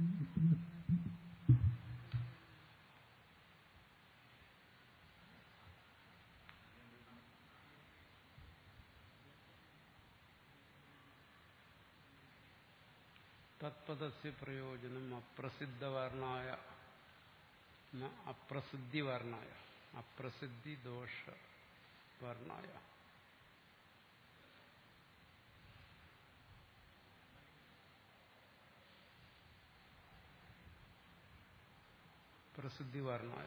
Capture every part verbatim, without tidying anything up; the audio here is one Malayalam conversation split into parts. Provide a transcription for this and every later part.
തത്പദസ്യ പ്രയോജനം അപ്രസിദ്ധവർണായ അപ്രസിദ്ധിവർണായ അപ്രസിദ്ധി ദോഷ വർണായ. പ്രസിദ്ധിവർണായ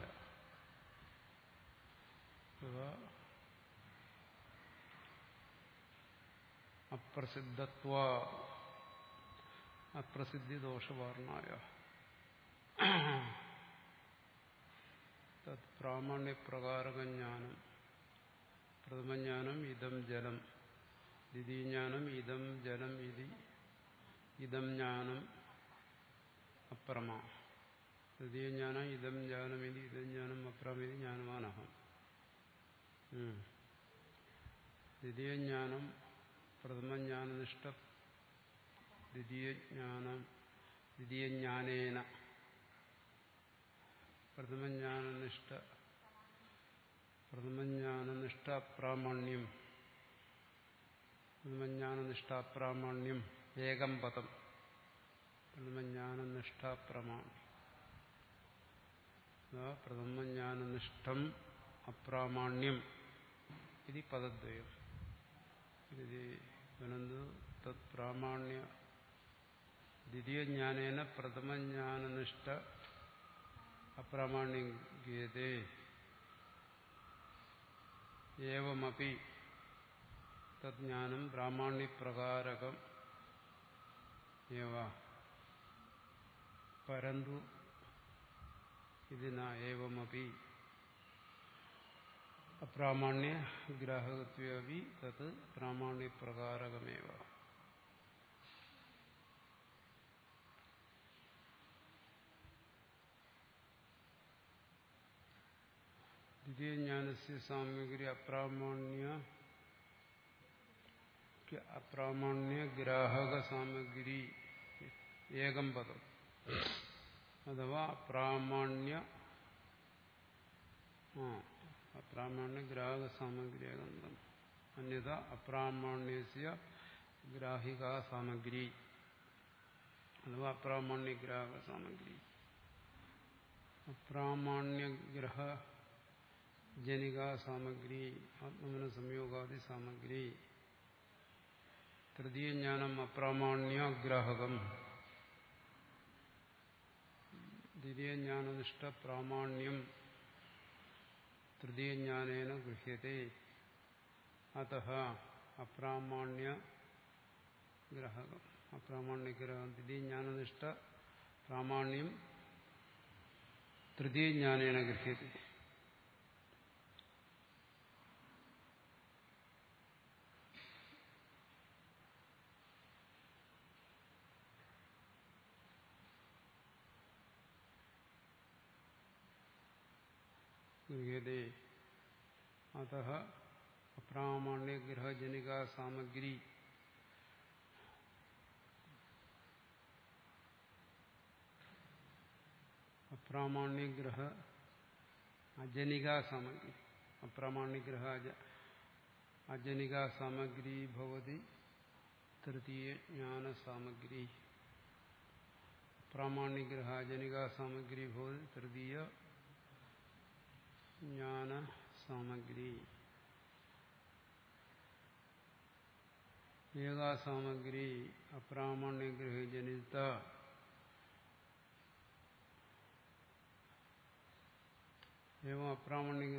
അപ്രസിദ്ധത്വ അപ്രസിദ്ധി ദോഷവർണായ. തത് പ്രാമാണ്യപ്രകാരകജ്ഞാനം. പ്രഥമജ്ഞാനം ഇതം ജലം, ദ്വിതീയജ്ഞാനം ഇതം ജലം ഇതി ഇതം ജ്ഞാനം അപ്രമ, തൃതീയജ്ഞാനം ഇതം ജ്ഞാനം ഇതി ഇതം ജ്ഞാനം അപ്രമിതി ജ്ഞാനവാനഹം. ദ്വിതീയജ്ഞാനം പ്രഥമജ്ഞാനനിഷ്ഠ ദ്വിതീയജ്ഞാനം ദ്വിതീയജ്ഞാനേന പ്രഥമജ്ഞാനനിഷ്ഠ പ്രഥമജ്ഞാനനിഷ്ഠ അപ്രാമാണ്യം പ്രഥമജ്ഞാനനിഷ്ഠ അപ്രാമാണ്യം ഏകം പദം പ്രഥമജ്ഞാനനിഷ്ഠ അപ്രമാണ്യം പ്രഥമജ്ഞാനനിഷ്ഠം അപ്രാമാണ്യം ഇത് പദദ്വയം. ഇത് തത് പ്രാമാണ്യ ദ്വിതീയജ്ഞാനേന പ്രഥമജ്ഞാനനിഷ്ഠ അപ്രാമാണ്യം ഗീയതേ ഏവമപി തജ്ഞാനം പ്രാമാണ്യപ്രകാരകം ഏവ പരന്തു ഇതിന ഏവമപി അപ്രാമാണ്യ ഗ്രാഹകത്വപി തത് പ്രാമാണ്യപ്രകാരകമേവ. ദ്വിതീയജ്ഞാനസ്യ സാമഗ്രി അപ്രാമാണ്യ അപ്രാമാണ്യ ഗ്രാഹക സാമഗ്രി ഏകം പദം അഥവാ അപ്രാമാണ്യ അപ്രാമാണ്യ ഗ്രാഹക സാമഗ്രി ഏകം പദം. അന്യഥ അപ്രാമാണ്യസ്യ ഗ്രാഹിക സാമഗ്രി അഥവാ അപ്രാമാണ്യ ഗ്രാഹക സാമഗ്രി. അപ്രാമാണ്യഗ്രഹ ജനിക സാമഗ്രി ആത്മന സംയോഗാദി സാമഗ്രി. തൃതീയജ്ഞാനം അപ്രാമാണ്യഗ്രാഹകം ദ്വിതീയജ്ഞാനനിഷ്ഠ പ്രാമാണ്യം തൃതീയജ്ഞാനേന ഗൃഹ്യത്തെ. അതഃ അപ്രാമാണ്യഗ്രാഹകം അപ്രാമാണ്യഗ്രഹം ദ്വിതീയജ്ഞാനനിഷ്ഠ പ്രാമാണ്യം തൃതീയജ്ഞാനേന ഗൃഹ്യത്തെ. ഗൃഹ്യതേ. അതഃ അപ്രാമാണ്യഗ്രഹജനിക സാമഗ്രി അപ്രാമാണ്യഗ്രഹ അജനിക സാമഗ്രി അപ്രാമാണ്യഗ്രഹ അജനിക സാമഗ്രി ഭവതി തൃതീയജ്ഞാന സാമഗ്രി. പ്രാമാണ്യഗ്രഹ അജനിക സാമഗ്രി ഭവതി തൃതീയ ജ്ഞാന സാമഗ്രി. ഏകാ സാമഗ്രി അപ്രാമാണ്യഗ്രഹജനിത एवं अप्रामाण्य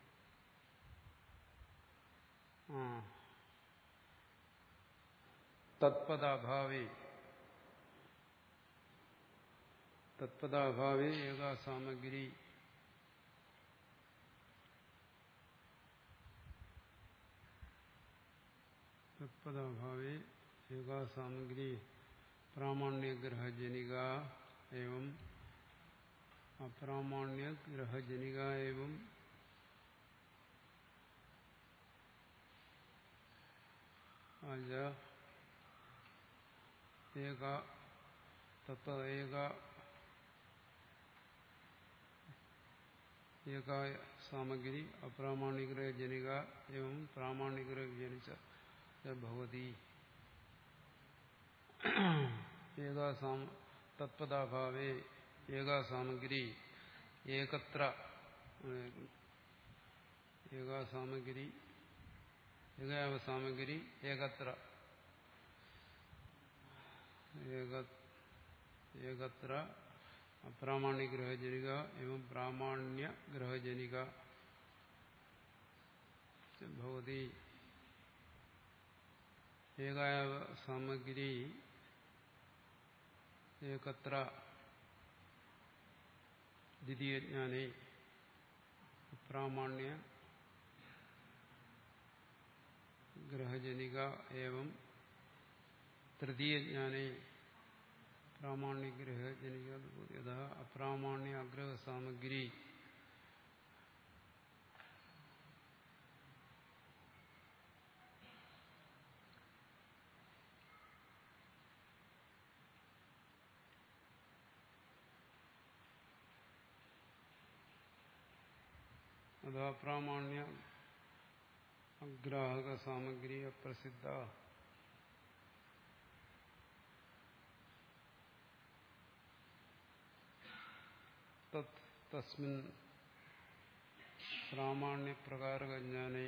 तत्पदाभावे तत्पदाभावे एका सामग्री तत्पदाभावे एका सामग्री प्रामाण्यग्रहजनिका एवं अप्रामाण्य ग्रहजनिका एवं एक തത്വ ഏക ഏകായ സാമഗ്രി അപ്രാമാണികര ജനിക എവം പ്രാമാണികര ജനിച്ച ഭവതി. ഏകാ തത്പദാഭാവേ ഏകാ സാമഗ്രി ഏകത്ര ഏകാ സാമഗ്രി ഏകാവ സാമഗ്രി ഏകത്ര ഏകത്ര അപ്രാമാണ്യഗ്രഹജനിക എവം പ്രാമാണ്യഗ്രഹജനിക ഭവതി. ഏകാവ സാമഗ്രി ഏകത്ര ദ്വിതീയജ്ഞാനേ പ്രാമാണ്യ ഗ്രഹജനിക ഏവം തൃതീയജ്ഞാനേ പ്രാമാണ്യഗ്രഹജനിക യഥാ അപ്രാമാണ്യ അഗ്രഹ സാമഗ്രി അഥാ പ്രാമാണ്യ അഗ്രാഹക സാമഗ്രി അപ്രസിദ്ധ തത് തസ്മിൻ പ്രാമാണ്യപ്രകാരകജ്ഞാനേ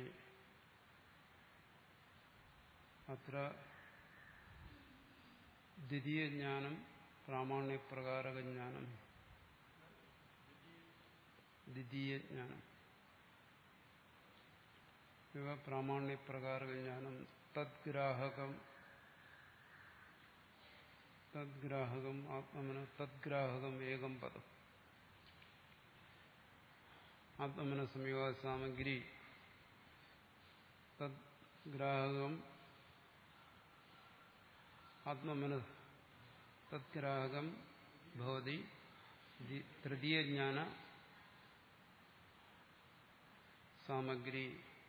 അത്ര ദ്വിതീയജ്ഞാനം പ്രാമാണ്യപ്രകാരകജ്ഞാനം ദ്വിതീയജ്ഞാനം ഇവ പ്രാമാണ്യപ്രകാരകജ്ഞാനം തദ്ഗ്രാഹകം തദ്ഗ്രാഹകം ആത്മന തദ്ഗ്രാഹകം ഏകം പദം ആത്മന സംയോഗ സാമഗ്രി തദ്ഗ്രാഹകം ആത്മന തദ്ഗ്രാഹകം ഭവതി തൃതീയജ്ഞാന സാമഗ്രി.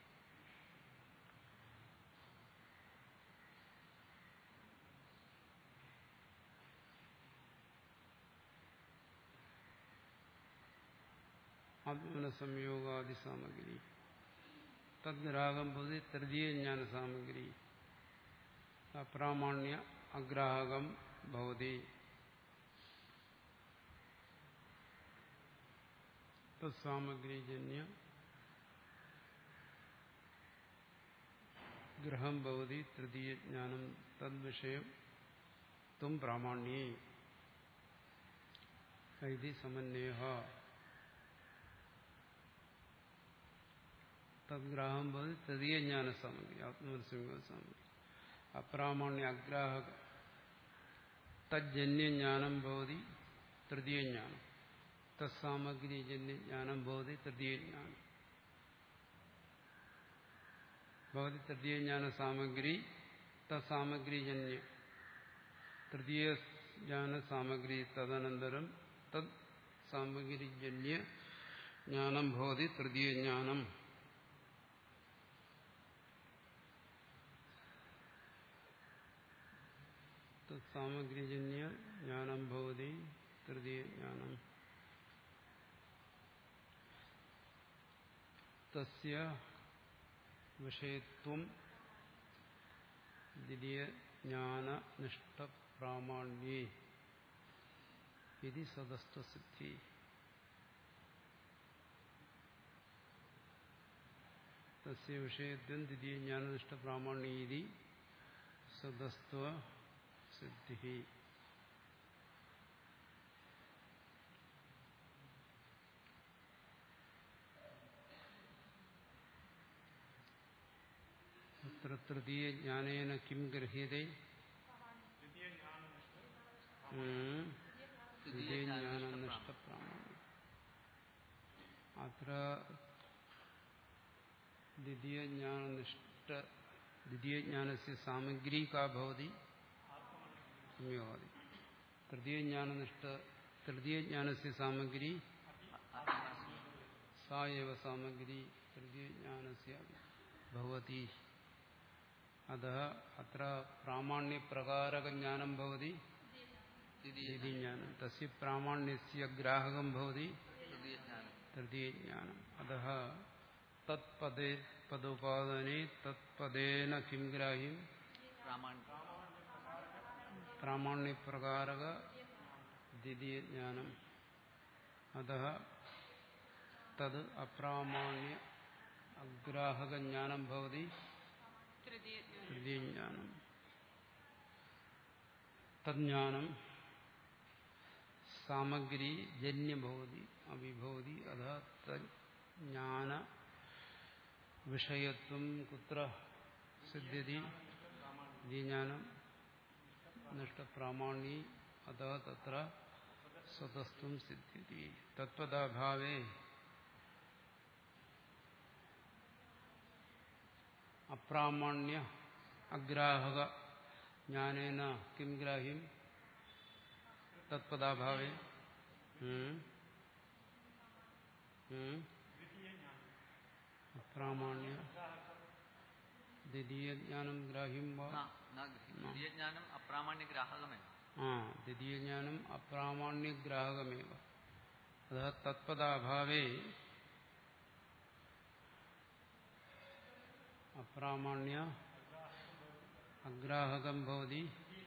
ആത്മന സംയോഗാദി സാമഗ്രി തദ്ഗ്രാഹകം ഭവതി തൃതീയജ്ഞാന സാമഗ്രി അപ്രാമാണ്യ അഗ്രാഹകം ഭവതി. തത്സാമഗ്രിജന്യ ഗ്രഹം ഭവതി തൃതീയജ്ഞാനം തദ്വിഷയം ത്വം പ്രാമാണ്യേ ഇതി സമന്വയഃ. തദ്ഗ്രാഹം ഭവതി തൃതീയജ്ഞാന സാമഗ്രി ആത്മസംയോഗ സാമഗ്രി അപ്രാമാണ്യ അഗ്രാഹക തജ്ജന്യജ്ഞാനം ഭവതി തൃതീയജ്ഞാനം തത്സാമഗ്രിജന്യജ്ഞാനം ഭവതി തൃതീയജ്ഞാനം ഭവതി തൃതീയജ്ഞാന സാമഗ്രി തത്സാമഗ്രിജന്യ തൃതീയജ്ഞാന സാമഗ്രി തദനന്തരം തത് സാമഗ്രിജന്യ ജ്ഞാനം ഭവതി തൃതീയജ്ഞാനം. തത്സാമഗ്രിജന്യ ജ്ഞാനം ഭവതി തൃതീയജ്ഞാനം. തസ്യ വിഷയത്വം ദ്വിതീയജ്ഞാനനിഷ്ഠപ്രാമാണ്യേ ഇതി സദസ്ത്വസിദ്ധി. തസ്യ വിഷയത്വം ദ്വിതീയജ്ഞാനനിഷ്ഠപ്രാമാണ്യേ ഇതി സദസ്ത്വസിദ്ധി. തൃതീയജ്ഞാനേന കിം ഗൃഹ്യതേ ദ്വിതീയജ്ഞാനനിഷ്ഠപ്രാമാണ്യം. അത്ര ദ്വിതീയജ്ഞാനനിഷ്ഠ ദ്വിതീയജ്ഞാനസ്യ സാമഗ്രി കാ ഭവതി സംയോഗാദി. തൃതീയജ്ഞാനനിഷ്ഠ തൃതീയജ്ഞാനസ്യ സാമഗ്രി സാ ഏവ സാമഗ്രി തൃതീയജ്ഞാനസ്യ ഭവതി. അതഃ അത്ര പ്രാമാണ്യപ്രകാരകജ്ഞാനം ഭവതി ദ്വിതീയജ്ഞാനം തസ്യ പ്രാമാണ്യസ്യ ഗ്രാഹകം ഭവതി തൃതീയജ്ഞാനം. അതഃ തത്പദേ പദോപാദാനേ തത്പദേന കിം ഗ്രാഹ്യം പ്രാമാണ്യപ്രകാരക ദ്വിതീയജ്ഞാനം. അതഃ തത് അപ്രാമാണ്യ അഗ്രാഹകജ്ഞാനം ഭവതി തൃതീയജ്ഞാനം. തജ്ഞാനം സാമഗ്രി ജന്യഭവതി അവിഭവതി. അഥ തജ്ഞാന വിഷയത്വം കുത്ര സിദ്ധ്യതി? ജ്ഞാനം നിഷ്ഠപ്രാമാണ്യേ അഥ തത്ര സ്വതസ്ത്വം സിദ്ധ്യതി. തത്പദാഭാവേ അപ്രാമാണ്യ അഗ്രാഹക ജ്ഞാനേന കിം ഗ്രാഹ്യം? തത്പദാഭാവേ അപ്രാമാണ്യ ദ്വിതീയജ്ഞാനം ഗ്രാഹ്യം വാ? ദ്വിതീയജ്ഞാനം അപ്രാമാണ്യഗ്രാഹകമേവ. ആ ദ്വിതീയജ്ഞാനം അപ്രാമാണ്യഗ്രാഹകമേവ. അത തത്പദാഭാവേ അപ്രാമാണ്യ അഗ്രാഹകം ഭവതി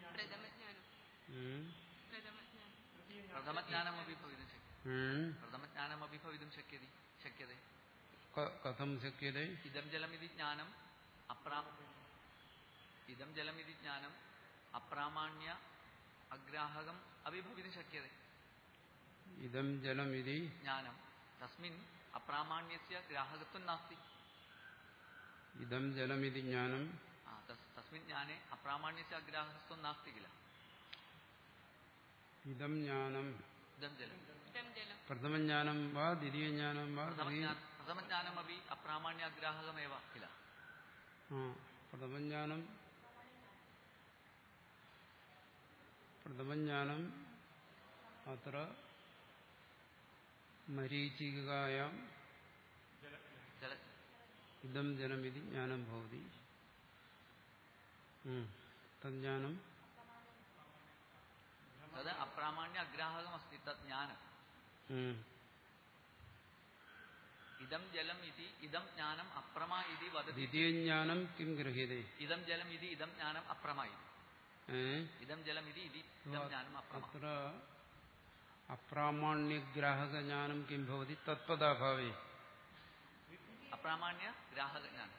പ്രഥമജ്ഞാനമപി ഭവിതും ശക്യത്തെ. കഥം ശക്യത്തെ? ഇദം ജലമിതി ജ്ഞാനം അപ്രാ ഇദം ജലമിതി ജ്ഞാനം അപ്രാമാണ്യ അഗ്രാഹകം അഭിഭവിതും ശക്യത്തെ. ഇദം ജലമിതി ജ്ഞാനം തസ്മിൻ അപ്രാമാണ്യസ്യ ഗ്രാഹകത്വം നാസ്തി. ഇദം ജലമിതി ജ്ഞാനം തസ്മിൻ ജ്ഞാനെ അപ്രാമാണ്യസ്യ അഗ്രാഹകത്വം നാസ്തി കില. ഇദം ജ്ഞാനം ഇദം ജലം പ്രഥമജ്ഞാനം വാ ദ്വിതീയജ്ഞാനം വാ? പ്രഥമജ്ഞാനമപി അപ്രാമാണ്യ അഗ്രാഹകമേവ കില. പ്രഥമജ്ഞാനം പ്രഥമജ്ഞാനം അത്ര മരീചികായാം ഇദം ജലമിതി ജ്ഞാനം ഭവതി. തജ്ഞാനം തത് അപ്രാമാണ്യ അഗ്രാഹകമസ്തി. തജ്ഞാനം ഇദം ജലം ഇതി ഇദം ജ്ഞാനം അപ്രമാ ഇതി വദതി. ദ്വിതീയജ്ഞാനം കിം ഗൃഹ്യതേ? ഇദം ജലം ഇതി ഇദം ജ്ഞാനം അപ്രമാ ഇതി. ഇദം ജലം ഇതി ഇതി ഇദം ജ്ഞാനം അപ്രമാ. അത്ര അപ്രാമാണ്യഗ്രാഹകജ്ഞാനം കിം ഭവതി? തത്പദാഭാവേ അപ്രാമാണ്യ ഗ്രാഹകജ്ഞാനം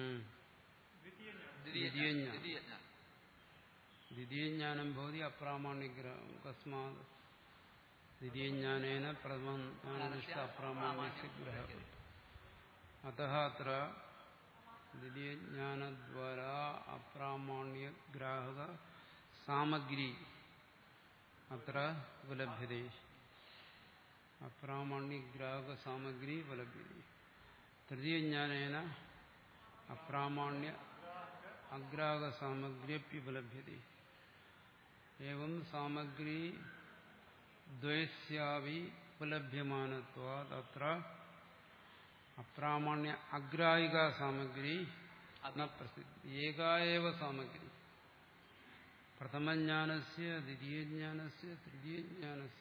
ദ്വിതീയജ്ഞാനം ദ്വിതീയജ്ഞാനം ഭവതി അപ്രാമാണ്യഗ്രാഹം. കസ്മാത് ദ്വിതീയജ്ഞാനേന പ്രഥമജ്ഞാനനിഷ്ഠ അപ്രാമാണ്യസ്യ ഗ്രഹഃ. അതഃ അത്ര ദ്വിതീയജ്ഞാനദ്വാരാ അപ്രാമാണ്യഗ്രാഹക സാമഗ്രി അത്ര ഉപലഭ്യത്തെ. അപ്രാമാണ്യഗ്രാഹക സാമഗ്രി ഉപലഭ്യത്തെ. തൃതീയജ്ഞാനേന അപ്രാമാണ്യ അഗ്രാഹക സാമഗ്ര്യപ്യുപലഭ്യത്തെ. ഏവം സാമഗ്രി ദ്വയസ്യാപി ഉപലഭ്യമാനത്വാത് അത്ര അപ്രാമാണ്യ അഗ്രാഹിക സാമഗ്രി ന പ്രസിദ്ധി. ഏകാ ഏവ സാമഗ്രി പ്രഥമജ്ഞാനസ്യ ദ്വിതീയജ്ഞാനസ്യ തൃതീയജ്ഞാനസ്യ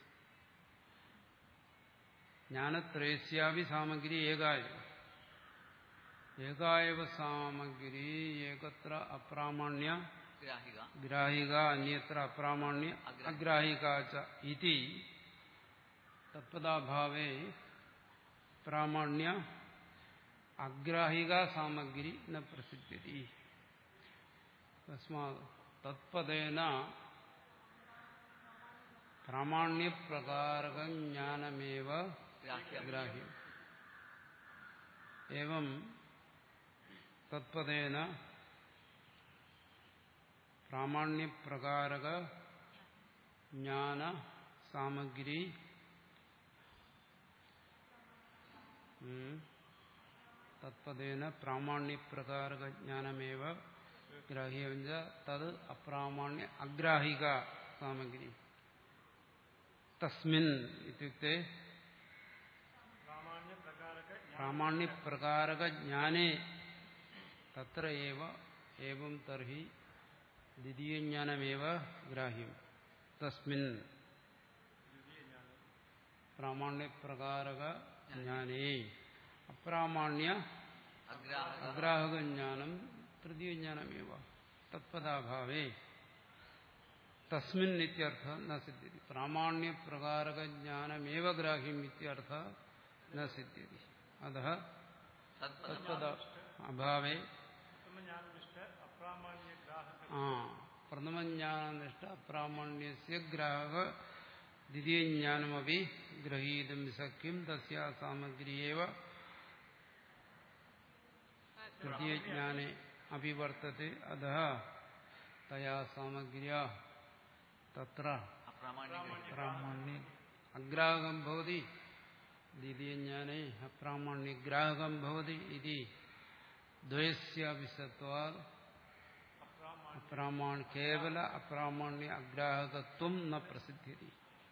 ജ്ഞാനത്രയസ്യാപി സാമഗ്രി ഏകാ ഏവ. ഏകാ ഏവ സാമഗ്രി ഏകത്ര അപ്രാമാണ്യ ഗ്രാഹിക അന്യത്ര അപ്രാമാണ്യ അഗ്രാഹിക ച ഇതി തത്പദാഭാവേ പ്രാമാണ്യ അഗ്രാഹിക സാമഗ്രി ന പ്രസിദ്ധ്യതി. തസ്മാത് തത്പദേന പ്രാമാണ്യപ്രകാരകജ്ഞാനമേവ ഗ്രാഹ്യം. ഏവം തത്പദേന പ്രാമാണ്യപ്രകാരക ജ്ഞാന സാമഗ്രി തത്പദേന പ്രാമാണ്യപ്രകാരക ജ്ഞാനമേവ ഗ്രാഹ്യം ച തത് അപ്രാമാണ്യ അഗ്രാഹിക സാമഗ്രി. തസ്മിൻ ഇത്യുക്തേ പ്രാമാണ്യപ്രകാരക ജ്ഞാനേ തത്ര ഏവ ഏവം തർഹി ദ്വിതീയജ്ഞാനമേവ ഗ്രാഹ്യം. തസ്മിൻ പ്രാമാണ്യപ്രകാരക ജ്ഞാനേ അപ്രാമാണ്യ അഗ്രാഹക ജ്ഞാനം തൃതീയജ്ഞാനമേവ തത്പദാഭാവേ തസ്മിൻ ഇത്യർത്ഥ ന സിദ്ധ്യതി. പ്രാമാണ്യപ്രകാരക ജ്ഞാനമേവ ഗ്രാഹ്യം ഇത്യർത്ഥ ന സിദ്ധ്യതി. അതഃ തത്പദ അഭാവേ ആ പ്രഥമജ്ഞാനനിഷ്ഠ അപ്രാമാണ്യസ്യ ഗ്രാഹക ദ്വിതീയജ്ഞാനമപി ഗ്രഹീതും ശക്യം തസ്യാ സാമഗ്രിയേവ തൃതീയജ്ഞാനേ അഭിവർത്തത്തെ. അതഃ തയാ സാമഗ്ര്യാ തത്ര അപ്രാമാണ്യ അഗ്രാഹകം ഭവതി ദ്വിതീയജ്ഞാനേ അപ്രാമാണ്യഗ്രാഹകം ഭവതി ഇതി ദ്വയസ്യാപി സത്വാദ് അപ്രാമാണ്യ കേവല അപ്രാമാണ്യ അഗ്രാഹകത്വം ന പ്രസിദ്ധ്യതി.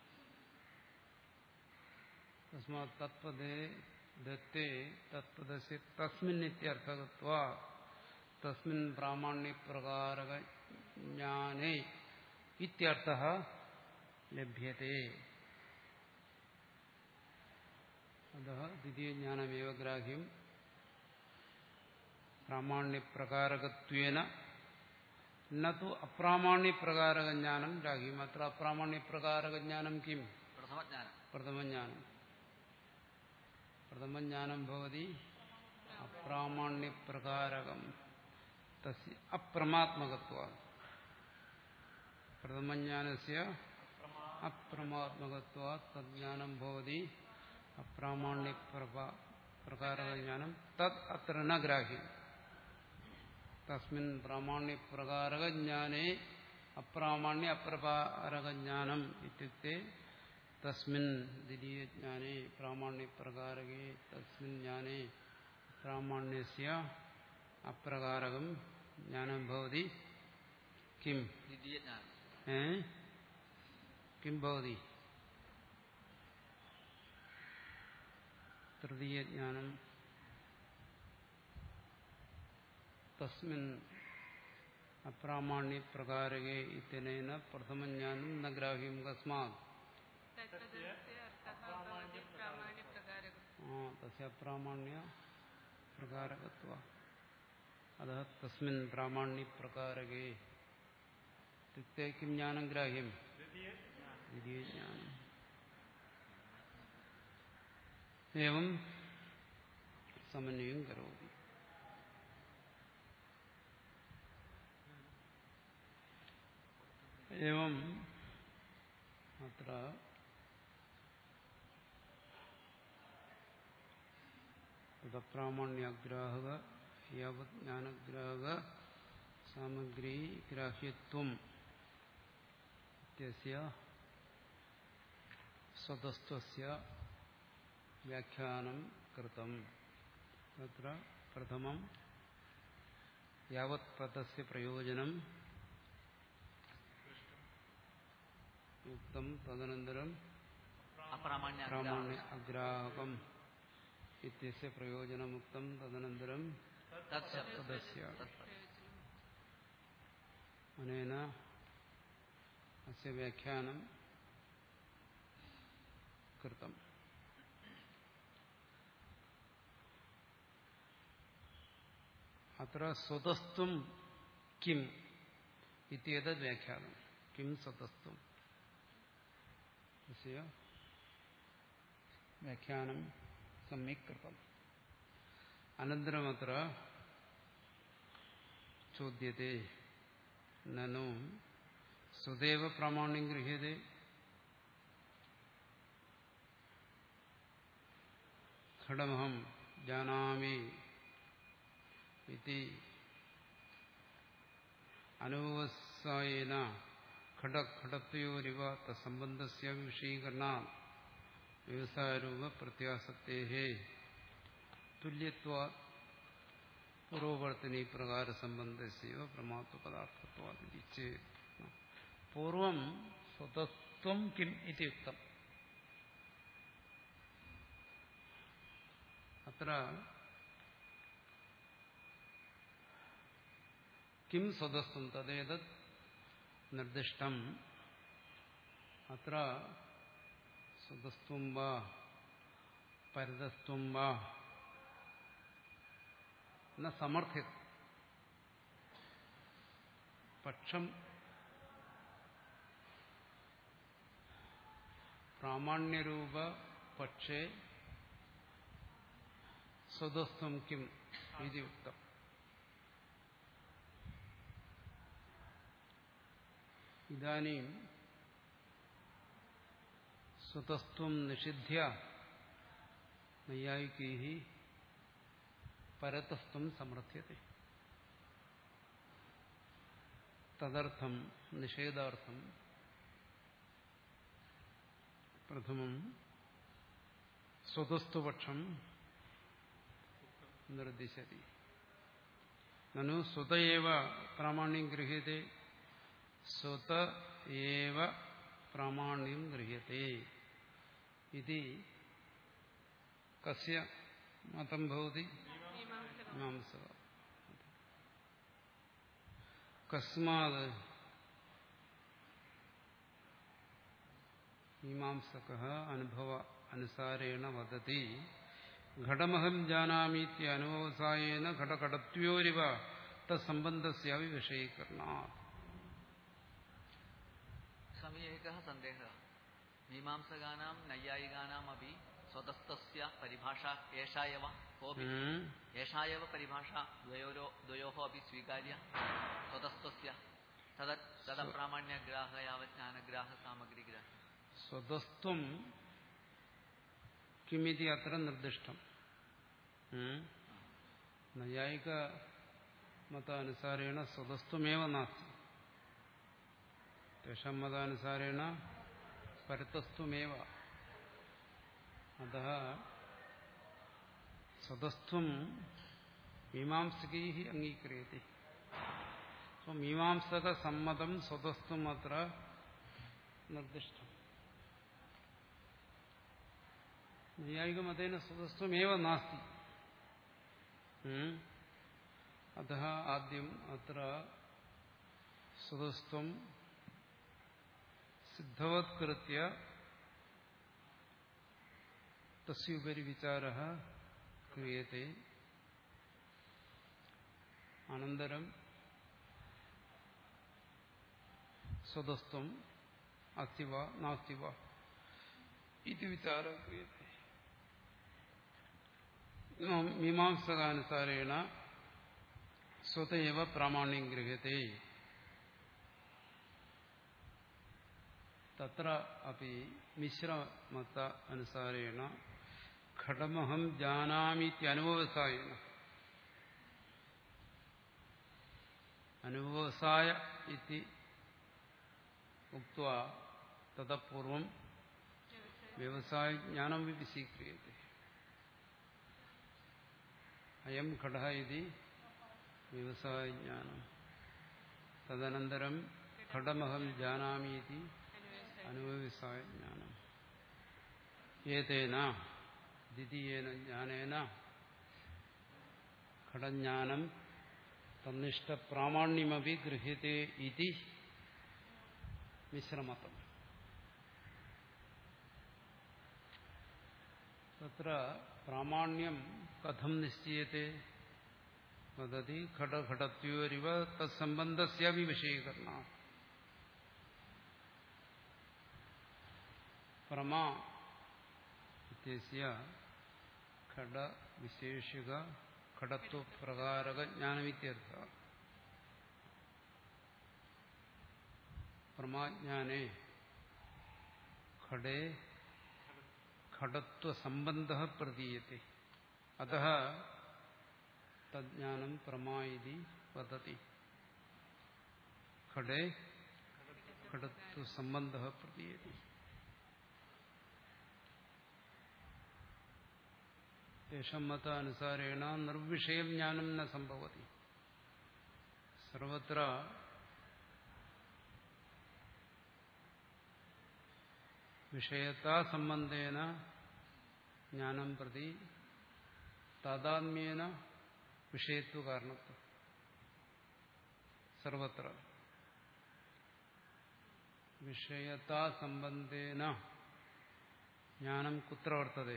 തസ്മാത് തത്പദേ ദത്തേ തത്പദസ്യ തസ്മിൻ ഇത്യർത്ഥകത്വാത് തസ്മിൻ പ്രാമാണ്യപ്രകാരക ജ്ഞാനേ ഇത്യർത്ഥഃ ലഭ്യത്തെ. അതഃ ദ്വിതീയജ്ഞാനമേവ ഗ്രാഹ്യം പ്രാമാണ്യപ്രകാരകത്വേന ന തു അപ്രാമാണ്യപ്രകാരകജ്ഞാനം ഗ്രാഹ്യം. അത്ര അപ്രാമാണ്യപ്രകാരകജ്ഞാനം കിം? പ്രഥമജ്ഞാനം. പ്രഥമജ്ഞാനം. പ്രഥമജ്ഞാനം ഭവതി അപ്രാമാണ്യപ്രകാരകം തസ്യ അപ്രമാത്മകത്വാത്. പ്രഥമജ്ഞാനസ്യ അപ്രമാത്മകത്വാത് തജ്ഞാനം ഭവതി അപ്രാമാണ്യപ്രകാരകജ്ഞാനം തത് അത്ര ന ഗ്രാഹ്യം. തസ്മിൻ പ്രാമാണ്യപ്രകാരകജ്ഞാനേ അപ്രാമാണ്യ അപ്രകാരകജ്ഞാനം ഇത്യുക്തേ തസ്മിൻ ദ്വിതീയജ്ഞാനേ പ്രാമാണ്യപ്രകാരകേ തസ്മിൻ ജ്ഞാനേ പ്രാമാണ്യസ്യ അപ്രകാരകം ജ്ഞാനം ഭവതി കിം? ദ്വിതീയജ്ഞാനം. ഏ കിം ഭവതി? തൃതീയജ്ഞാനം. തസ്മിൻ അപ്രാമാണ്യപ്രകാരകേ ഇത്യനേന പ്രഥമജ്ഞാനം ന ഗ്രാഹ്യം. കസ്മാത് തസ്യ അപ്രാമാണ്യ പ്രകാരകത്വാത്. അതഃ തസ്മിൻ പ്രാമാണ്യപ്രകാരകേ ഇത്യുക്തേ കിം ജ്ഞാനം ഗ്രാഹ്യം? ദ്വിതീയജ്ഞാനം. ഏവം സമന്വയം കരോതി. ഏവം അത്ര തദപ്രാമാണ്യാഗ്രാഹക യാവത് ജ്ഞാനഗ്രാഹക സാമഗ്രീ ഗ്രാഹ്യത്വം ഇത്യസ്യ സ്വതസ്ത്വസ്യ വ്യാഖ്യാനം കൃതം. തത്ര പ്രഥമം യാവത് പദസ്യ പ്രയോജനം യുക്തം തദനന്തരം പ്രാമാണ്യ അഗ്രാഹകം ഇത്യസ്യ പ്രയോജനമുക്തം തദനന്തരം തദസ്യ. അനേന അസ്യ വ്യാഖ്യാനം കൃതം. അത്ര സ്വതസ്ത്വം കിം ഇത്യേതദ് വ്യാഖ്യാനം. കിം സ്വതസ്ത്വം അസ്യ വ്യാഖ്യാനം സമ്യക് കൃതം. അനന്തരമത്ര ചോദ്യത്തെ നനു സ്വദേവ പ്രാമാണ്യം ഗൃഹ്യത്തെ ഘടമഹം ജാനാമി ഇതി അനുവസായേന ഘടഘടത്വയോരിവ തത്സംബന്ധസ്യ വിഷയീകരണാത് വ്യവസായരൂപ പ്രത്യാസത്തേഹേ തുല്യത്വാത് പൂർവവർത്തിനി പ്രകാര സംബന്ധസ്യ പ്രമാത്വ പദാർത്ഥത്വാദിച്ച്. പൂർവം സ്വതസ്ത്വം കിം ഇതി ഉക്തം. അത്ര കിം സ്വതസ്ത്വം തദേതത് നിർദ്ദിഷ്ടം അത്ര സ്വതസ്ത്വം വാ പരിതസ്ത്വം വാ എന്ന സമർത്ഥ്യത. പക്ഷം പ്രാമാണ്യരൂപ പക്ഷേ സ്വതസ്ത്വം കിം ഇതി ഉക്തം. ഇദാനീം സ്വതസ്ത്വം നിഷിധ്യ നൈയായികൈഃ പരതസ്ത്വം സമർത്ഥ്യത്തെ. തദർത്ഥം നിഷേധാർത്ഥം പ്രഥമം സ്വതസ്ത്വപക്ഷം നിർദ്ദിശതി. നനു സ്വത ഏവ പ്രാമാണ്യം ഗൃഹ്യത്തെ സ്വത ഏവ പ്രാമാണ്യം ഗൃഹ്യത്തെ ഇതി കസ്യ മതം ഭവതി? മീമാംസക. കസ്മാത് മീമാംസകഃ അനുഭവ അനുസാരേണ വദതി ഘടമഹം ജാനാമീതി അനുവസായേന ഘടഘടത്വയോരിവ തത്സംബന്ധസ്യാപി വിഷയീകരണാത്. സ്വാമി, ഏകഃ സന്ദേഹः. മീമാംസകാനാം നൈയായികാനാമപി സ്വതസ്തസ്യ പരിഭാഷാ ഏഷാ എവ കോപി ഏഷാ എവ പരിഭാഷാ ദ്വയോരോ ദ്വയോः अपि സ്വീകാര്യ സ്വതസ്തസ്യ തദ തദപ്രാമാണ്യഗ്രാഹ യാവത് ജ്ഞാനഗ്രാഹ സാമഗ്രിഗ്രാഹ. സ്വതസ്ത്വം കിമിതി അത്ര നിർദ്ദിഷ്ടം. നൈയായിക മതാനുസാരേണ സ്വതസ്ത്വമേവ നാസ്തി. തേഷാം മതാനുസാരേണ പരതസ്ത്വമേവ. അതഃ സ്വതസ്ത്വം മീമാംസകൈഃ അംഗീക്രിയത്തെ. മീമാംസക സമ്മതം സ്വതസ്ത്വം അത്ര നിർദ്ദിഷ്ടം. നൈയായികമതേന സ്വതസ്ത്വമേവ നാസ്തി. അതഃ ആദ്യം അത്ര സ്വതസ്ത്വം സിദ്ധവത്കൃത്യ തസ്യോപരി വിചാരഃ ക്രിയത്തെ. അനന്തരം സ്വതസ്ത്വം അസ്തി വാ നാസ്തി വാ ഇതി വിചാരഃ ക്രിയത്തെ. മീമാംസകാനുസാരേണ സ്വത ഏവ പ്രാമാണ്യം ഗൃഹ്യത്തെ. തത്ര അപി മിശ്രമത അനുസാരേണ ഘടമഹം ജാനാമീതി അനുവസായേന അനുവസായ ഇതി ഉക്ത്വാ തതഃപൂർവം വ്യവസായ ജ്ഞാനം വിപുലീക്രിയത്തെ. അയം ഘടഃ ഇതി വ്യവസായ ജ്ഞാനം. തദനന്തരം ഘടമഹം ജാനാമി ഇതി അനുവസായ ജ്ഞാനം. ഏതേന ദ്വിതീയേന ജ്ഞാനേന ഘടജ്ഞാനം തന്നിഷ്ട പ്രാമാണ്യമപി ഗൃഹ്യത്തെ ഇതി മിശ്രമതം. തത്ര പ്രാമാണ്യം കഥം നിശ്ചയത്തെ വദതി ഘടഘടത്യോരിവ തത്സംബന്ധസ്യാപി വിഷയീകരണാത്. പ്രമാ ഇത്യസ്യ ഘട വിശേഷിക ഘടത്വപ്രകാരക ജ്ഞാനമിത്യർത്ഥഃ. പ്രമാജ്ഞാനേ ഘടേ ഘടത്വസംബന്ധഃ പ്രതീയത്തെ. അതഃ തജ്ഞാനം പ്രമാ ഇതി വദതി. ഘടേ ഘടത്വസംബന്ധഃ പ്രതീയത്തെ. തേഷാം മതാനുസാരേണ നിർവിഷയം ജ്ഞാനം ന സംഭവതി. സർവത്ര വിഷയതാ സംബന്ധേന ജ്ഞാനം പ്രതി താദാത്മ്യേന വിഷയത്വ കാരണത്വം. സർവത്ര വിഷയതാ സംബന്ധേന ജ്ഞാനം കുത്ര വർത്തതേ?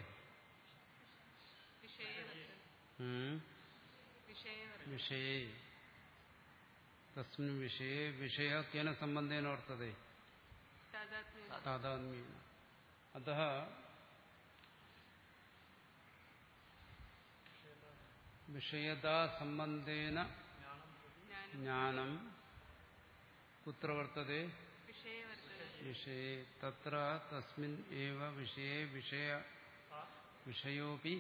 വിഷയേ. തസ്മിൻ വിഷയേ വിഷയ കേന സംബന്ധേന വർത്തതേ? താദാത്മ്യേന. അതഃ വിഷയതാ സംബന്ധേന ജ്ഞാനം കുത്ര വർത്തതേ? വിഷയേ. തത്ര തസ്മിൻ ഏവ വിഷയേ വിഷയ വിഷയോപി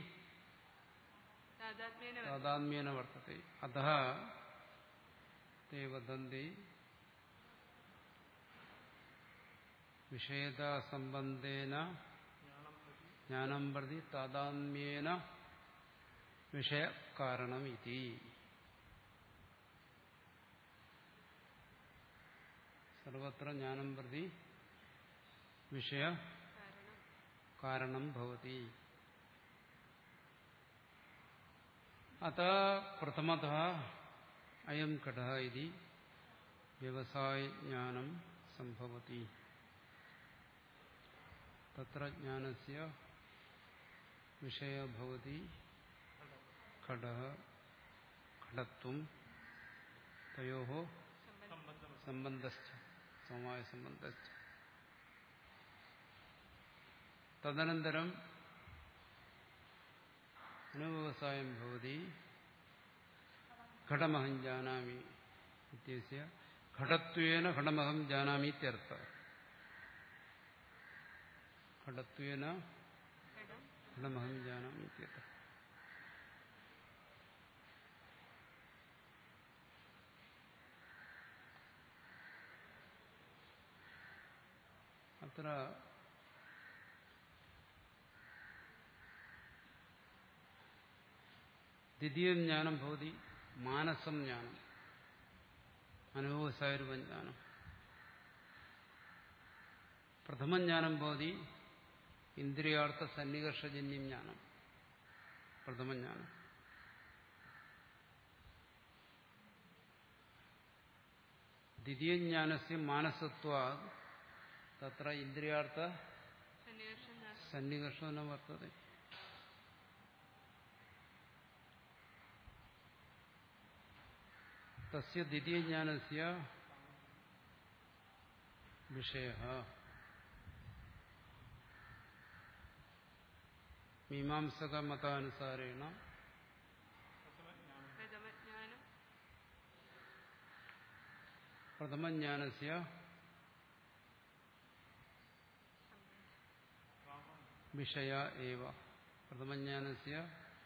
താദാത്മ്യേന വർത്തതേ. അതഃ തേ വദന്തി വിഷയതാ സംബന്ധേന ജ്ഞാനം പ്രതി താദാത്മ്യേന വിഷയകാരണം ഇതി. സർവത്ര ജ്ഞാനം പ്രതി വിഷയ കാരണം ഭവതി. അത പ്രഥമതഃ അയം ഘടഃ ഇതി വ്യവസായജ്ഞാനം സംഭവതി. തത്ര ജ്ഞാനസ്യ വിഷയോ ഭവതി ഘടഃ ഘടത്വം തയോഃ സംബന്ധശ്ച സമവായ സംബന്ധശ്ച. തദനന്തരം അനുവ്യവസായം ഭവതി ഘടമഹം ജാനാമി ഇത്യസ്യ ഘടത്വേന ഘടമഹം ജാനാമി ഇത്യർത്ഥഃ. ഘടത്വേന ഘടമഹം ജാനാമി ഇത്യർത്ഥഃ. അത്ര ദ്വിതീയം ജ്ഞാനം ഭവതി മാനസം ജ്ഞാനം, അനുഭവസാരൂപജ്ഞാനം. പ്രഥമ ജ്ഞാനം ഭവതി ഇന്ദ്രിയാർത്ഥ സന്നികർഷജന്യം ജ്ഞാനം, പ്രഥമ ജ്ഞാനം. ദ്വിതീയ ജ്ഞാനസ്യ മാനസത്വാത് തത്ര ഇന്ദ്രിയാർത്ഥ സന്നികർഷോ ന വർത്തതേ. തസ്യ ദ്വിതീയ ജ്ഞാനസ്യ വിഷയഃ മീമാംസക മതാനുസാരേണ പ്രഥമജ്ഞാനസ്യ വിഷയ ഏവ. പ്രഥമജ്ഞാനസ്യ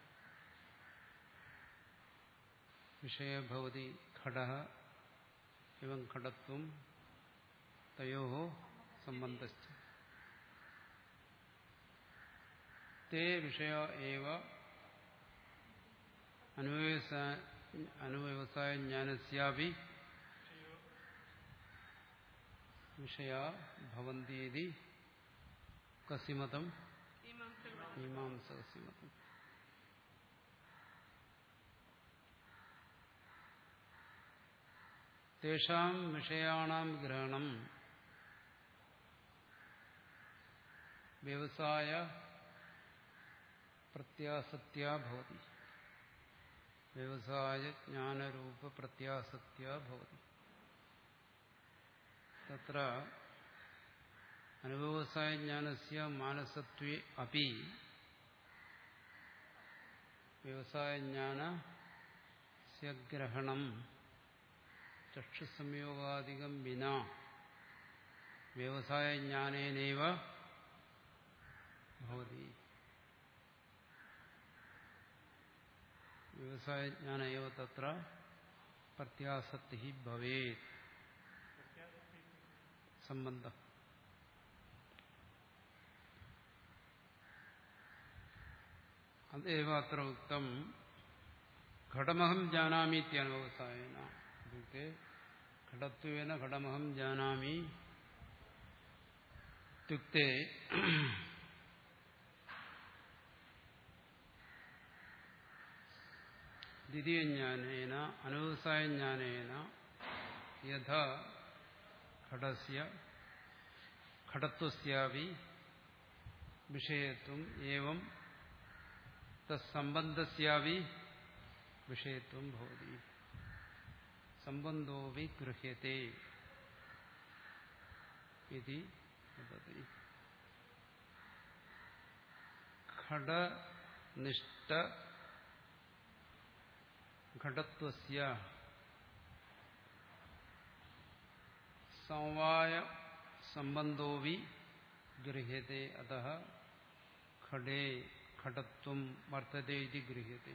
വിഷയ ഭവതി ഘടഃ എവം ഘടത്വം തയോഃ സംബന്ധശ്ച. തേ വിഷയ ഏവ അനുവ്യവസായ ജ്ഞാനസ്യാപി വിഷയാ ഭവന്തി. കസ്യമതം? മീമാംസകസ്യ മതം. തേഷാം വിഷയാണാം ഗ്രഹണം വ്യവസായ പ്രത്യാസത്യാ ഭവതി. വ്യവസായ ജ്ഞാനരൂപ പ്രത്യാസത്യാ ഭവതി. തത്ര അനുവ്യവസായ ജ്ഞാനസ്യ മാനസത്വേ അപി വ്യവസായ ജ്ഞാനസ്യ ഗ്രഹണം ചക്ഷുസംയോഗാദികം വിനാ വ്യവസായ ജ്ഞാനേനൈവ ഭവതി. വ്യവസായ ജ്ഞാന ഏവ തത്ര പ്രത്യാസക്തി ഭവേത്. സംബന്ധം. അതേവ അത്ര ഉക്തം ഘടമഹം ജാനാമി ഇത്യനുവ്യവസായേന. ഇത്യുക്തെ ഘടത്വേന ഘടമഹം ജാനാമി ഇത്യുക്തെ ദ്വിതീയജ്ഞാനേന അനുവ്യവസായജ്ഞാനേന യഥാ ഘടസ്യ ഘടത്വസ്യാപി വിഷയത്വം ഏവം തത്സംബന്ധസ്യാപി വിഷയത്വം ഭവതി. സംബന്ധോപി ഗൃഹ്യത്തെ ഇതി വദതി. ഘടനിഷ്ഠ ഘടത്വസ്യ സമവായ സംബന്ധോപി ഗൃഹ്യത്തെ. അതഃ ഘടേ ഘടത്വം വർത്തതേ ഇതി ഗൃഹ്യത്തെ.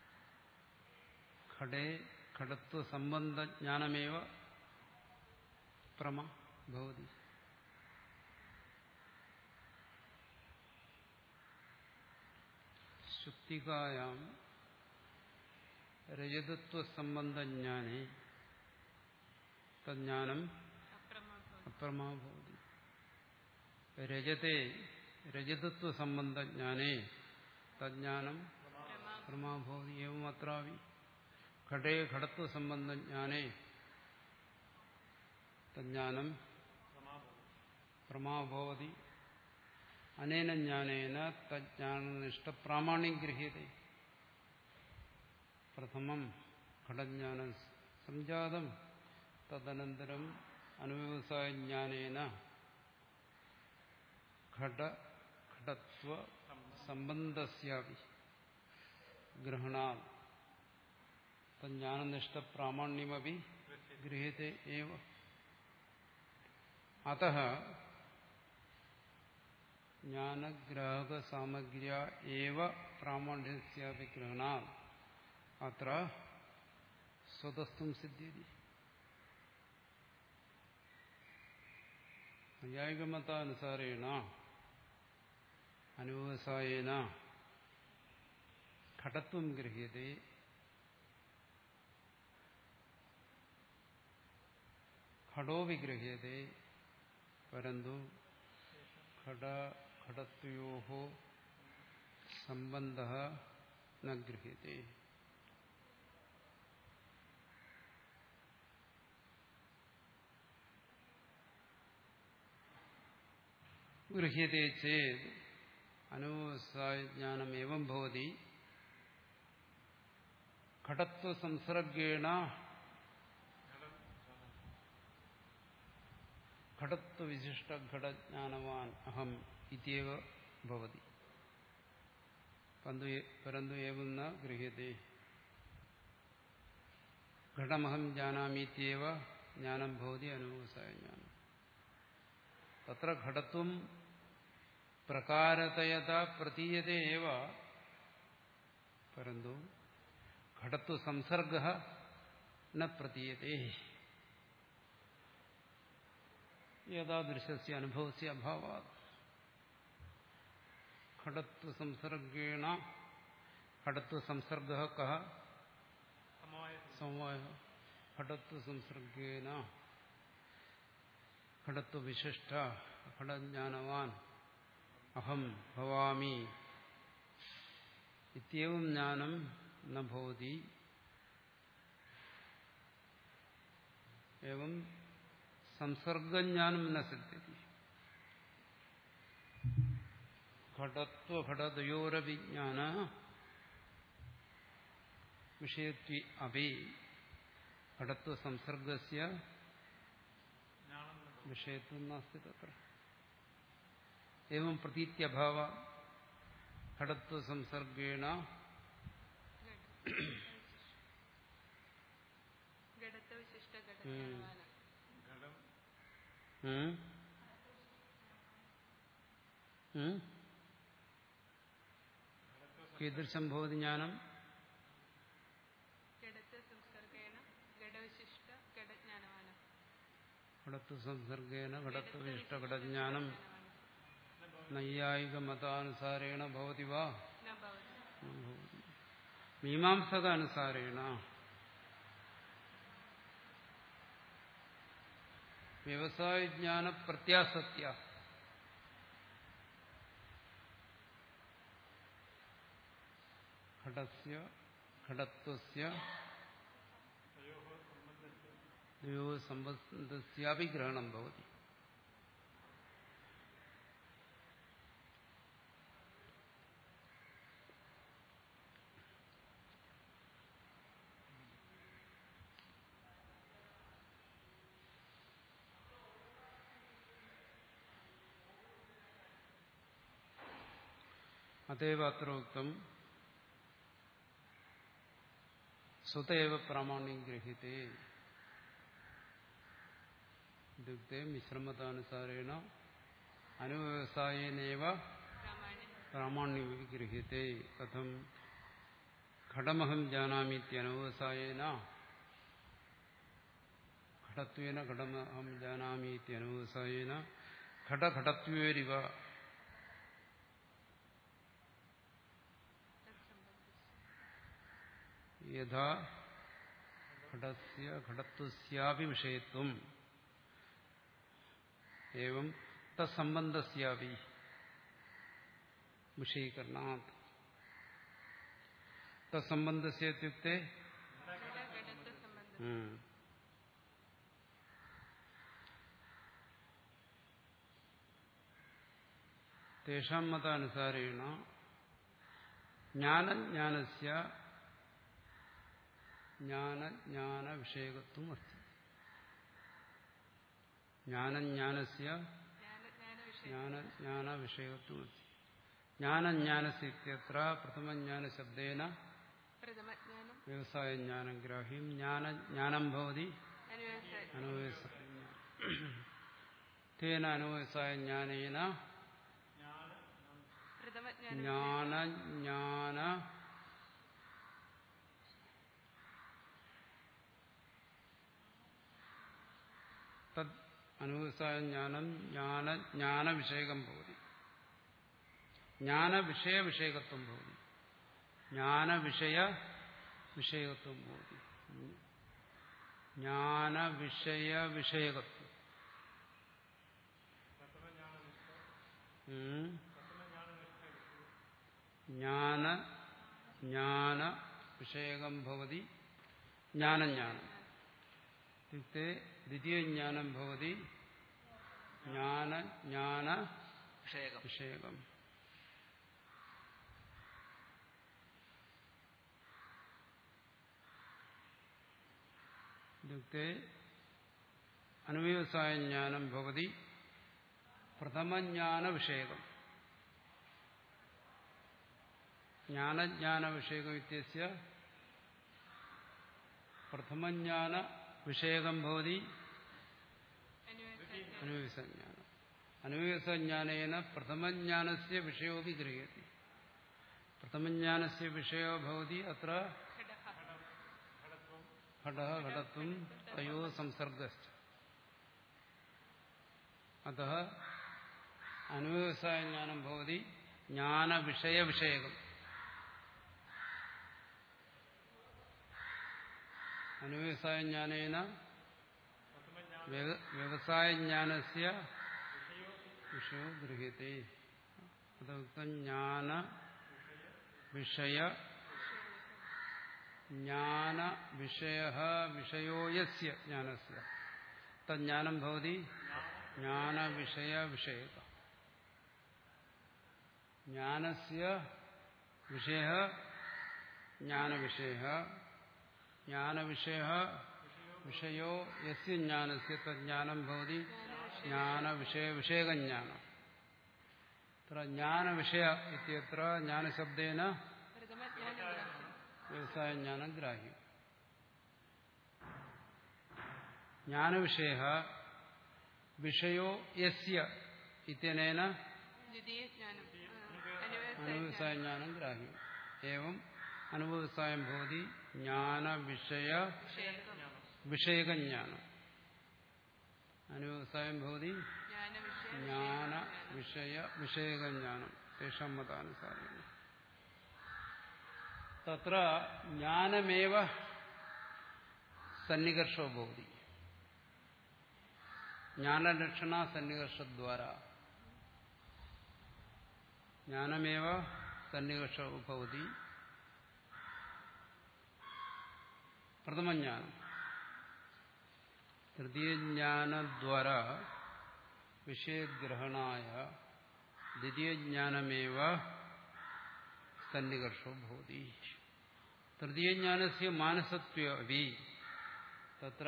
ഘടേ ഘടത്വസംബന്ധജ്ഞാനമേവ പ്രമ ഭവതി. ശുക്തികായാം രജതത്വസംബന്ധജ്ഞാനേ തജ്ഞാനം അപ്രമാ ഭവതി. രജതേ രജതത്വസംബന്ധജ്ഞാനേ തജ്ഞാനം പ്രമാ ഭവതി. ഏവം അത്രാപി ഘടേ ഘടത്വസംബന്ധജ്ഞാനേ തജ്ഞാനം പ്രമാ ഭവതി. അനേന ജ്ഞാനേന തജ്ഞാനനിഷ്ഠ പ്രാമാണ്യം ഗൃഹ്യത്തെ. പ്രഥമം ഘടജ്ഞാനം സംജാതം തദനന്തരം അനുവ്യവസായജ്ഞാനേന ഘട ഘടത്വ സംബന്ധസ്യാപി ഗ്രഹണാത് തജ്ഞാനനിഷ്ഠ പ്രാമാണ്യമപി ഗൃഹ്യത്തെ ഏവ. അതഃ ജ്ഞാനഗ്രാഹക സാമഗ്ര്യ ഏവ പ്രാമാണ്യസ്യാപി ഗ്രഹണാത് അത്ര സ്വതസ്ത്വം സിദ്ധ്യതി. നൈയായികമതാനുസാരേണ അനുവ്യവസായേന ഘടത്വം ഗൃഹ്യത്തെ. ഘടോ വിഗൃഹ്യത്തെ പരന്തു ഘട ഘടത്വയോഃ സംബന്ധഃ ന ഗൃഹ്യത്തെ. ഗൃഹ്യത്തെ ചേത് അനുവ്യവസായജ്ഞാനം ഏവം ഭവതി. ഘടത്വസംസർഗേണ ഘടത്വവിശിഷ്ട ഘടജ്ഞാനവാൻ അഹം ഇത്യവ ഭവതി. പരന്തു ഏവം ന ഗൃഹ്യത്തെ. ഘടമഹം ജാനാമീത്യവ ജ്ഞാനം ഭവതി അനുവ്യവസായജ്ഞാനം. തത്ര ഘടത്വം പ്രകാരതയത പ്രതീയതേ ഏവ പരന്തു ഘടത്വസംസർഗഃ ന പ്രതീയതേ. യഥാദൃശസ്യ അനുഭവസ്യ അഭാവാത്. ഘടത്വസംസർഗേണ ഘടത്വസംസർഗഃ കഃ സമവായഃ. ഘടത്വസംസർഗേണ ഘടത്വവിശിഷ്ട ഘടജ്ഞാനവാൻ അഹം ഭവാമി ഇത്യവം ജ്ഞാനം ന ഭവതി. ഏവം സംസർഗജ്ഞാനം ന സിദ്ധ്യതി. ഘടത്വഘടതയോരവിജ്ഞാന വിഷയത്വ അപി ഘടത്വസംസർഗസ്യ വിഷയത്വം നാസ്തി തത്ര. ഏവം പ്രതീത്യഭാവ ഘടത്വസംസർഗേണ കീദൃശം ഭവതി ജ്ഞാനം. ഘടത്വസംസർഗേണ ഘടത്വവിശിഷ്ട ഘടജ്ഞാനം നൈയായികമതാനുസാരേണ ഭവതി വാ. മീമാംസകാനുസാരേണ വ്യവസായജ്ഞാന പ്രത്യാസത്യ ഘടസ്യ ഘടത്വസ്യ സംബന്ധസ്യാപി ഗ്രഹണം ഭവതി. അതേവ അത്ര ഉക്തം സ്വതേവ പ്രാമാണ്യം ഗ്രഹീതേ ഇത്യുക്തേ മിശ്രമതാനുസാരേണ അനുവ്യവസായേനേവ പ്രാമാണ്യം ഗ്രഹീതേ കഥം ഘടമഹം ജാനാമീത്യനുവ്യവസായേന ഘടത്വേന ഘടമഹം ജാനാമീത്യനുവ്യവസായേന ഘടഘടത്വേരിവ യഥാ ഘടസ്യ ഘടത്വസ്യാപി വിഷയത്വം ഏവം തത്സംബന്ധസ്യാപി വിഷയീകരണാത് തത്സംബന്ധസ്യ ഇത്യുക്തേ തേഷാം മതാനുസാരേണ ജ്ഞാനജ്ഞാനസ്യ ജ്ഞാനജ്ഞാന വിഷയകത്വം അസ്തി. ജ്ഞാനജ്ഞാനസ്യ ജ്ഞാനജ്ഞാന വിഷയകത്വം അസ്തി. ജ്ഞാനജ്ഞാനസ്യ ഇത്യത്ര പ്രഥമജ്ഞാനശബ്ദേന വ്യവസായജ്ഞാനം ഗ്രാഹ്യം. ജ്ഞാനജ്ഞാനം ഭവതി അനുവ്യവസായജ്ഞാനം. തേന അനുവ്യവസായജ്ഞാനേന ജ്ഞാനജ്ഞാന തദ് അനുവ്യവസായജ്ഞാനം ജ്ഞാനജ്ഞാനവിഷയകം ഭവതി. ജ്ഞാനവിഷയവിഷയകത്വം ഭവതി. ജ്ഞാനവിഷയ വിഷയകത്വം ഭവതി. ജ്ഞാനവിഷയവിഷയകത്വം. ജ്ഞാന ജ്ഞാന വിഷയകം ഭവതി ജ്ഞാനജ്ഞാനം. ഇത്യുക്തേ ദ്വിതീയജ്ഞാനം ഭവതി ജ്ഞാന ജ്ഞാന വിഷയകം. ഇത്യുക്തേ അനുവ്യവസായജ്ഞാനം ഭവതി പ്രഥമജ്ഞാന വിഷയകം. ജ്ഞാനജ്ഞാന വിഷയകം ഇത്യസ്യ പ്രഥമജ്ഞാന വിഷയകം ഭവതി അനുവ്യവസായജ്ഞാനം. അനുവ്യവസായജ്ഞാനേന പ്രഥമജ്ഞാനസ്യ വിഷയോപി ഗൃഹ്യത്തെ. പ്രഥമജ്ഞാനസ്യ വിഷയോ ഭവതി അത്ര ഘടഃ ഘടത്വം തയോഃ സംസർഗശ്ച. അതഃ അനുവ്യവസായജ്ഞാനം ഭവതി ജ്ഞാനവിഷയവിഷയകം. അനുവ്യവസായജ്ഞാനേന വ്യവസായജ്ഞാനസ്യ വിഷയോ ഗൃഹ്യത്തെ. അതുക്തം ജ്ഞാന വിഷയ ജ്ഞാന വിഷയഃ വിഷയോ യസ്യ ജ്ഞാനസ്യ തജ്ഞാനം ഭവതി ജ്ഞാനവിഷയവിഷയക. ജ്ഞാനസ്യ വിഷയഃ ജ്ഞാനവിഷയഃ ജ്ഞാനവിഷയഃ വിഷയോ യസ്യ ജ്ഞാനസ്യ തജ്ഞാനം ഭവതി ജ്ഞാനവിഷയവിഷയകജ്ഞാനം. അത്ര ജ്ഞാനവിഷയ ഇത്യത്ര ജ്ഞാനശബ്ദേന വ്യവസായജ്ഞാനം ഗ്രാഹ്യം. ജ്ഞാനവിഷയഃ വിഷയോ യസ്യ ഇത്യനേന അനുവ്യവസായജ്ഞാനം ഗ്രാഹ്യം. ഏവം അനുവ്യവസായം ഭവതി ജ്ഞാനവിഷയ വിഷയകജ്ഞാനം. അനുവ്യവസായം ഭവതി ജ്ഞാന വിഷയ വിഷയകജ്ഞാനം. തേഷാം മതാനുസാരേണ തത്ര ജ്ഞാനമേവ സന്നികർഷോ ഭവതി. ജ്ഞാനലക്ഷണ സന്നികർഷദ്വാര ജ്ഞാനമേവ സന്നികർഷോ ഭവതി. പ്രഥമജ്ഞാനം. തൃതീയജ്ഞാനദ്വാര വിഷയഗ്രഹണായ ദ്വിതീയജ്ഞാനമേവ സന്നികർഷോ ഭവതി. തൃതീയജ്ഞാനസ്യ മാനസത്വേ തത്ര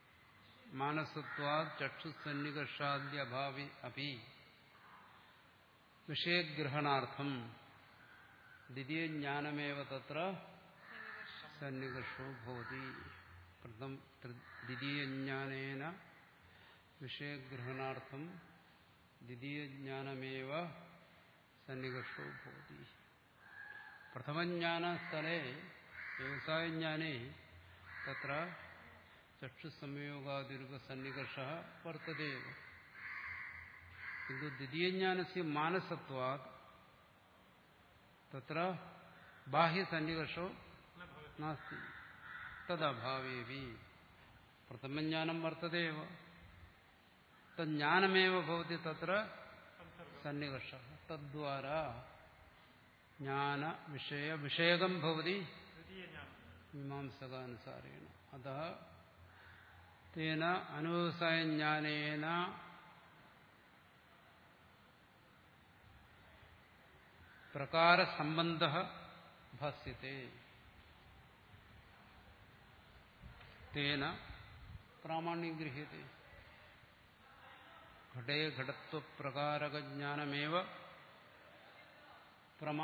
മാനസത്വാത് ചക്ഷുസന്നികർഷാദ്യഭാവി അപി വിഷയഗ്രഹണാർത്ഥം ദ്വിതീയജ്ഞാനമേവ തത്ര സന്നികർഷോ ഭവതി. പ്രഥമ ദ്വിതീയജ്ഞാനേന വിഷയഗ്രഹണാർത്ഥം ദ്വിതീയജ്ഞാനമേവ സന്നികർഷോ ഭവതി. പ്രഥമജ്ഞാനസ്ഥലേ വ്യവസായജ്ഞാനേ തത്ര ചക്ഷുസംയോഗാദിരൂപ സന്നികർഷഃ വർത്തതേ. കിന്തു ദ്വിതീയജ്ഞാനസ്യ മാനസത്വാത് തത്ര ബാഹ്യസന്നികർഷോ നാസ്തി. തദഭാവേപി പ്രഥമജ്ഞാനം വർത്തതേവ തജ്ഞാനമേവ ഭവതി തത്ര സന്നികർഷഃ. തദ്വാരാ ജ്ഞാന വിഷയ വിഷയകം ഭവതി മീമാംസകാനുസാരേണ. അതഃ തേന അനുവ്യവസായജ്ഞാനേന പ്രകാരസംബന്ധഃ ഭാസ്യത്തെ. തേന പ്രാമാണ്യം ഗൃഹ്യത്തെ. ഘടേ ഘടത്വപ്രകാരകജ്ഞാനമേവ പ്രമ.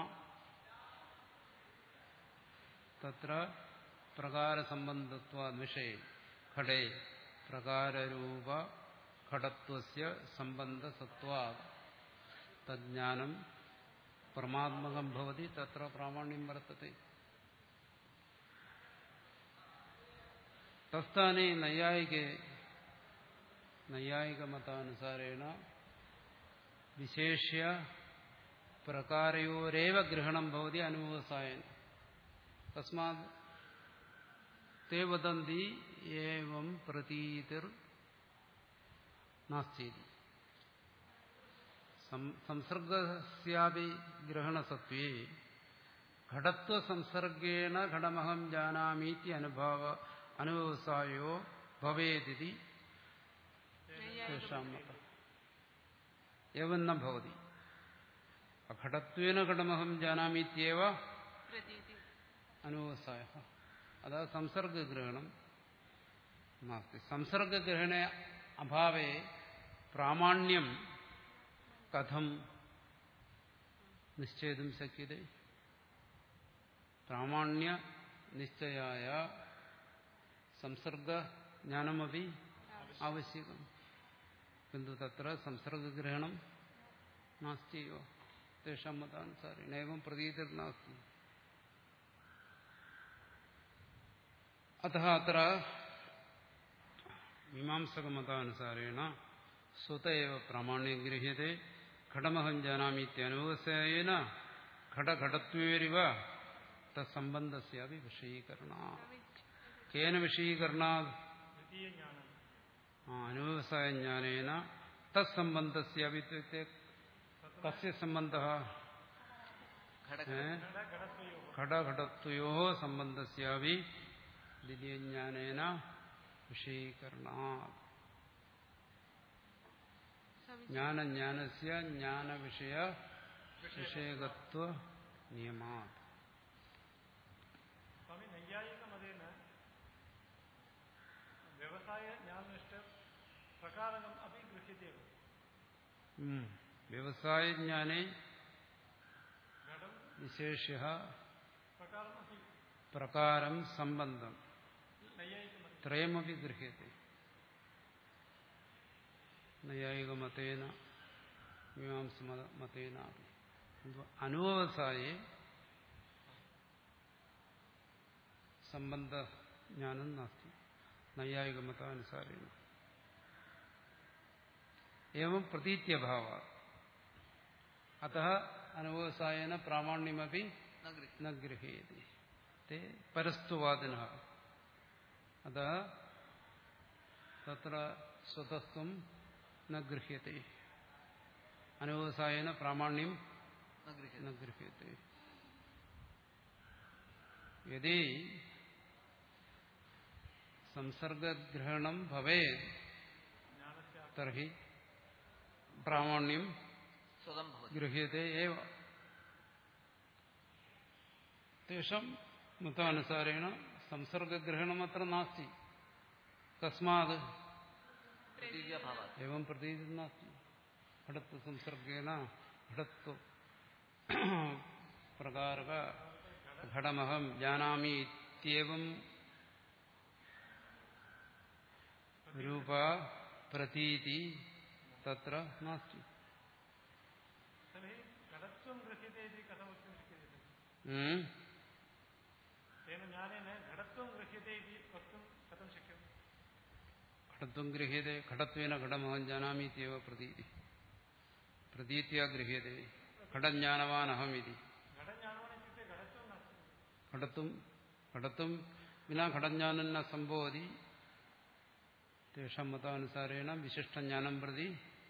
തത്ര പ്രകാരസംബന്ധത്വാദ് വിഷയേ ഘടേ പ്രകാരരൂപ ഘടത്വസ്യ സംബന്ധസത്വാദ് തജ്ഞാനം പ്രമാത്മകം ഭവതി തത്ര പ്രാമാണ്യം വർത്തത്തെ. തസ്ഥാനെ നൈയായികേ നൈയായികമതാനുസാരേണ വിശേഷ്യ പ്രകാരയോരേവ ഗ്രഹണം ഭവതി അനുവ്യവസായേന. തസ്മാത് തേ വദന്തി ഏവം പ്രതീതിർ നാസ്തി. സംസർഗസ്യാപി ഗ്രഹണസത്വേ ഘടത്വസംസർഗേണ ഘടമഹം ജാനാമീതി അനുഭാവ അനുവ്യവസായോ ഭവേതിതി തേഷാം മതം. ഏവം ന ഭവതി. അഘടത്വേന ഘടമഹം ജാനാമീത്യവ അനുവ്യവസായഃ. അതാ സംസർഗഗ്രഹണം നാസ്തി. സംസർഗഗ്രഹണേ അഭാവേ പ്രാമാണ്യം കഥം നിശ്ചയിതും ശക്യതേ. പ്രാമാണ്യ നിശ്ചയായ സംസർഗജ്ഞാനമപി ആവശ്യകം. കിന്തു തത്ര സംസർഗഗ്രഹണം നാസ്തിയോ തേഷാം മതാനുസാരേണ ഏവം പ്രതീതിർനാസ്തി. അതഃ അത്ര മീമാംസകമതാനുസാരേണ സ്വത ഏവ പ്രാമാണ്യം ഗൃഹ്യത്തെ. ഘടമഹം ജാനാമീത്യനുവ്യവസായേന ഘടഘടത്വേരിവ തത്സംബന്ധസ്യാപി വിഷയീകരണാത്. കേന വിഷയീകരണാത്? അനുവ്യവസായജ്ഞാനേന തത്സംബന്ധസ്യാപി. കസ്യ സംബന്ധഃ? ഘടഘടത്വയോഃ സംബന്ധസ്യാപി ദ്വിതീയജ്ഞാനേന വിഷയീകരണാത്. ജ്ഞാനജ്ഞാനസ്യ ജ്ഞാനവിഷയ വിഷയകത്വ നിയമാത്. വ്യവസായജ്ഞാനേ വിശേഷ്യ പ്രകാരം സംബന്ധം ത്രയമപി ഗൃഹ്യത്തെ. നൈയായികമതേന മീമാംസമതേന അനുവ്യവസായേ സംബന്ധജ്ഞാനം നാസ്തി നൈയായികമതാനുസാരേണ. ഏവം പ്രതീത്യഭാവാത്. അതഃ അനുവ്യവസായേന പ്രാമാണ്യമപി ന ഗൃഹ്യത്തെ. തേ പരസ്തുവാദിനഃ. അതഃ തത്ര സ്വതസ്ത്വം ന ഗൃഹ്യത്തെ. അനുവ്യവസായേന പ്രാമാണ്യം ന ഗൃഹ്യത്തെ. യദി സംസർഗഗ്രഹണം ഭവേത് തർഹി പ്രാമാണ്യം ഗൃഹ്യത്തെ ഏവ. തേഷാം മതാനുസാരേണ സംസർഗഗ്രഹണം അത്ര നാസ്തി. കസ്മാത്? ഏവം പ്രതീതി നാസ്തി. ഘടത്വ സംസർഗേണ ഘടത്വ പ്രകാരക ഘടമഹം ജാനാമി ഇത്യവം രൂപ പ്രതീതി തത്ര നാസ്തി. ഘടത്വം ഗൃഹ്യത്തെ ഘടത്വേന ഘടമഹം ജാനാമി ഇത്യവ പ്രതീതി പ്രതീത്യാ ഗൃഹ്യത്തെ ഘടജ്ഞാനവാൻ അഹം ഇതി. ഘടത്വം ഘടത്വം വിനാ ഘടജ്ഞാനം ന സംഭവതി തേഷാം മതാനുസാരേണ വിശിഷ്ടജ്ഞാനം പ്രതി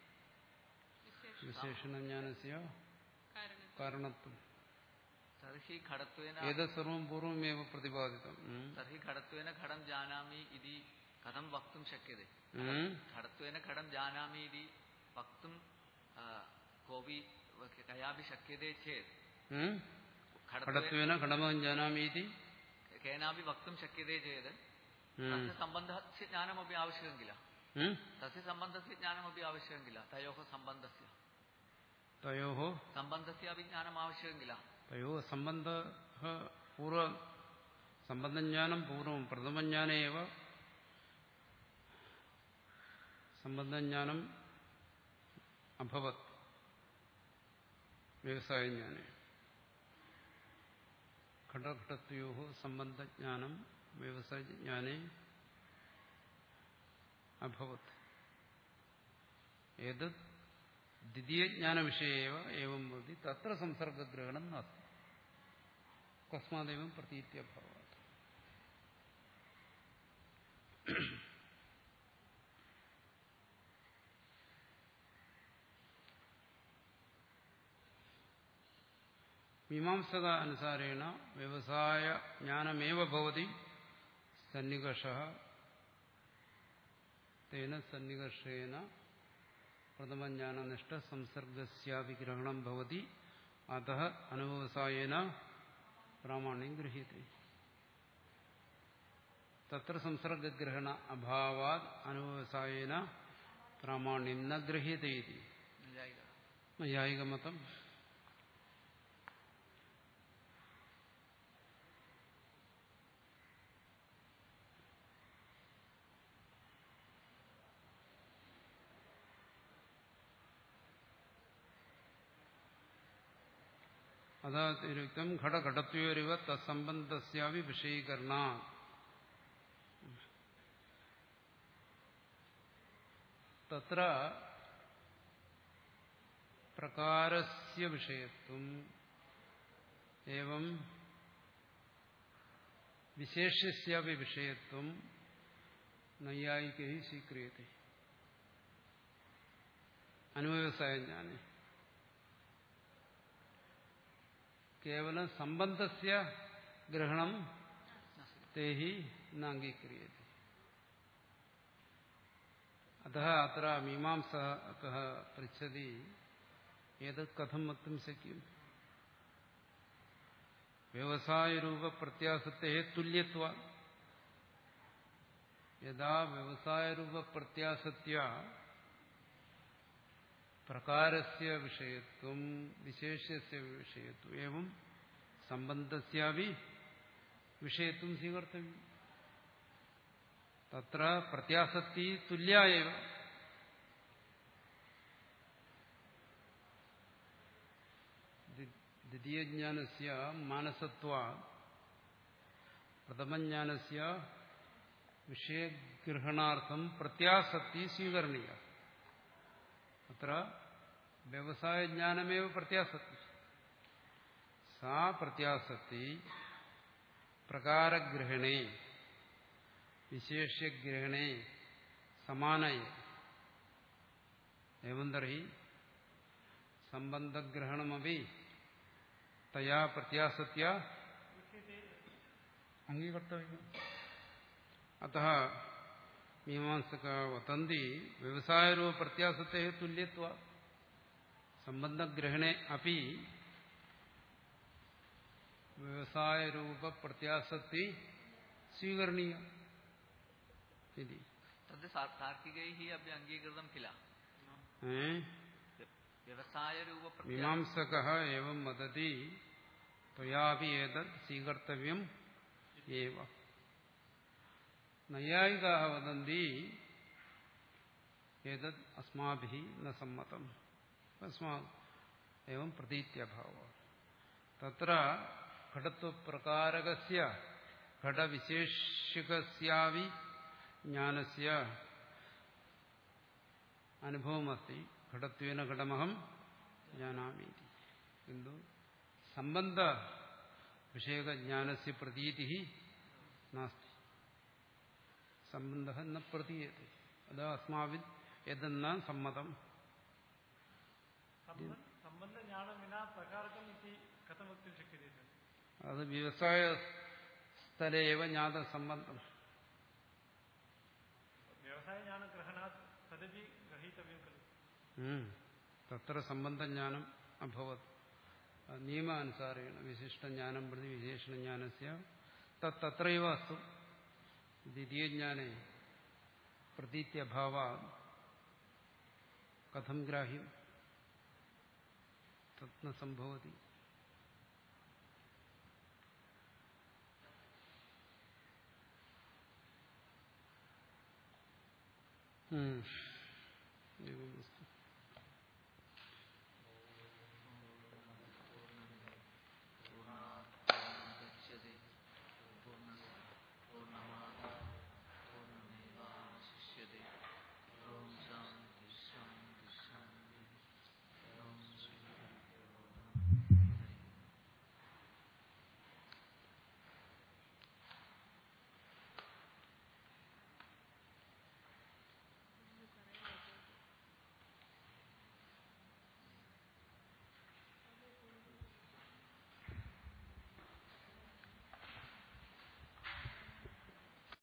വിശേഷണജ്ഞാനസ്യ കാരണത്വം. തർഹി ഘടത്വേന ഏതത് സർവം പൂർവമേവ പ്രതിപാദിതം. തർഹി ഘടത്വേന ഘടം ജാനാമി ഇതി കഥം വക്തും ശക്യത്തെ? ഘടത്വേന ഘടം ജാനാമി ഇതി വക്തും കോപി കയാപി ശക്യത്തെ ചേത് ഘടത്വേന ഘടമഹം ജാനാമി ഇതി കേനാപി വക്തും ശക്യത്തെ ചേത് തസ്യ സംബന്ധസ്യ ജ്ഞാനമപി ആവശ്യകം കില. തസ്യ സംബന്ധസ്യ ജ്ഞാനമപി ആവശ്യകം കില. തയോഃ സംബന്ധസ്യ തയോഃ സംബന്ധസ്യാപി ജ്ഞാനം ആവശ്യകം കില. തയോഃ സംബന്ധഃ പൂർവ സംബന്ധജ്ഞാനം പൂർവം പ്രഥമജ്ഞാനേ ഏവ സംബന്ധജ്ഞാനം അഭവത് വ്യവസായജ്ഞാനേ. ഘടഘടത്വയോഃ സംബന്ധജ്ഞാനം വ്യവസായജ്ഞാനേ അഭവത്. ഏതത് ദ്വിതീയജ്ഞാനവിഷയേവ ഏവം ഭവതി തത്ര സംസർഗഗ്രഹണം നാസ്തി. കസ്മാദേവം പ്രതീത്യഭാവാത്. മീമാംസക അനുസാരേണ വ്യവസായ ജ്ഞാനമേവ ഭവതി സന്നികർഷഃ. തേന സന്നികർഷേന പ്രഥമജ്ഞാനനിഷ്ഠ സംസർഗസ്യാപി ഗ്രഹണം ഭവതി. അതഃ അനുവ്യവസായേന പ്രാമാണ്യം ഗൃഹ്യത്തെ. തത്ര സംസർഗഗ്രഹണ അഭാവാത് അനുവ്യവസായേന പ്രാമാണ്യം ന ഗൃഹ്യത്തെ ഇതി നൈയായികമതം. അതാതിരിക്തം ഘടഘടത്വയോരിവ തത്സംബന്ധസ്യാപി വിഷയീകരണാത്. തത്ര പ്രകാരസ്യ വിഷയത്വം ഏവം വിശേഷ്യസ്യാപി വിഷയത്വം നൈയായികൈഃ സ്വീക്രിയത്തെ. അനുവ്യവസായജ്ഞാനേ കേവലം സംബന്ധസ്യ ഗ്രഹണം തേഹി നാംഗീക്രിയത്തെ. അതഃ അത്ര മീമാംസകഃ പൃച്ഛതി ഏതത് കഥം വക്തും ശക്യം. വ്യവസായരൂപ പ്രത്യാസത്തെ തുല്യത്വ. യഥാ വ്യവസായരൂപ പ്രത്യാസത്യ പ്രകാരസ്യ വിഷയത്വം വിശേഷ്യസ്യ വിഷയത്വം ഏവം സംബന്ധസ്യാപി വിഷയത്വം സ്വീകർത്തവ്യം. തത്ര പ്രത്യാസക്തി തുല്യാ ഏവ. ദ്വിതീയജ്ഞാനസ്യ മാനസത്വാത് പ്രഥമജ്ഞാനസ്യ വിഷയഗ്രഹണാർത്ഥം പ്രത്യാസക്തി സ്വീകരണീയ. അത്ര വ്യവസായജ്ഞാനമേവ പ്രത്യാസക്തി. സാ പ്രത്യാസക്തി പ്രകാരഗ്രഹണേ വിശേഷ്യഗ്രഹണേ സമാനയ. ഏവം തർഹി സംബന്ധഗ്രഹണമപി തയാ പ്രത്യാസത്യ അംഗീകർത്തവ്യം. അതഃ മീമാംസകാ വദന്തി വ്യവസായരൂപ പ്രത്യാസത്തെ തുല്യത്വ സംബന്ധഗ്രഹണേ അപി വ്യവസായരൂപ പ്രത്യാസക്തി സ്വീകരണീയ. തദ്ദ് താർക്കികൈഃ അപി അംഗീകൃതം കില. വ്യവസായരൂപ മീമാംസകഃ ഏവം വദതി ത്വയാപി ഏതത് സ്വീകർത്തവ്യം ഏവ. നൈയായികാഃ വദന്തി ഏതത് അസ്മാഭിः ന സമ്മതം തസ്മാത് ഏവം പ്രതീത്യഭാവः. തത്ര ഘടത്വപ്രകാരകസ്യ ഘടവിശേഷികസ്യാവി ജ്ഞാനസ്യ അനുഭവമസ്തി. ഘടത്വേന ഘടമഹം ജാനാമി. കിന്തു സംബന്ധ വിഷയകജ്ഞാനസ്യ പ്രതീതിഃ നാസ്തി. സംബന്ധഃ ന പ്രതീയത്തെ. അത് അസ്മാവിൽ യതെന്ന സമ്മതം. അത് വ്യവസായ സ്ഥലേവ ജ്ഞാത സംബന്ധം. തത്ര സംബന്ധജ്ഞാനം അഭവത് നിയമാനുസാരേണ വിശിഷ്ടജ്ഞാനം പ്രതി വിശേഷണജ്ഞാനസ്യ തത്രൈവ അസ്തു. ദ്വിതീയജ്ഞാനേ പ്രതീത്യഭാവാത് കഥം ഗ്രാഹ്യം തത് ന സംഭവതി.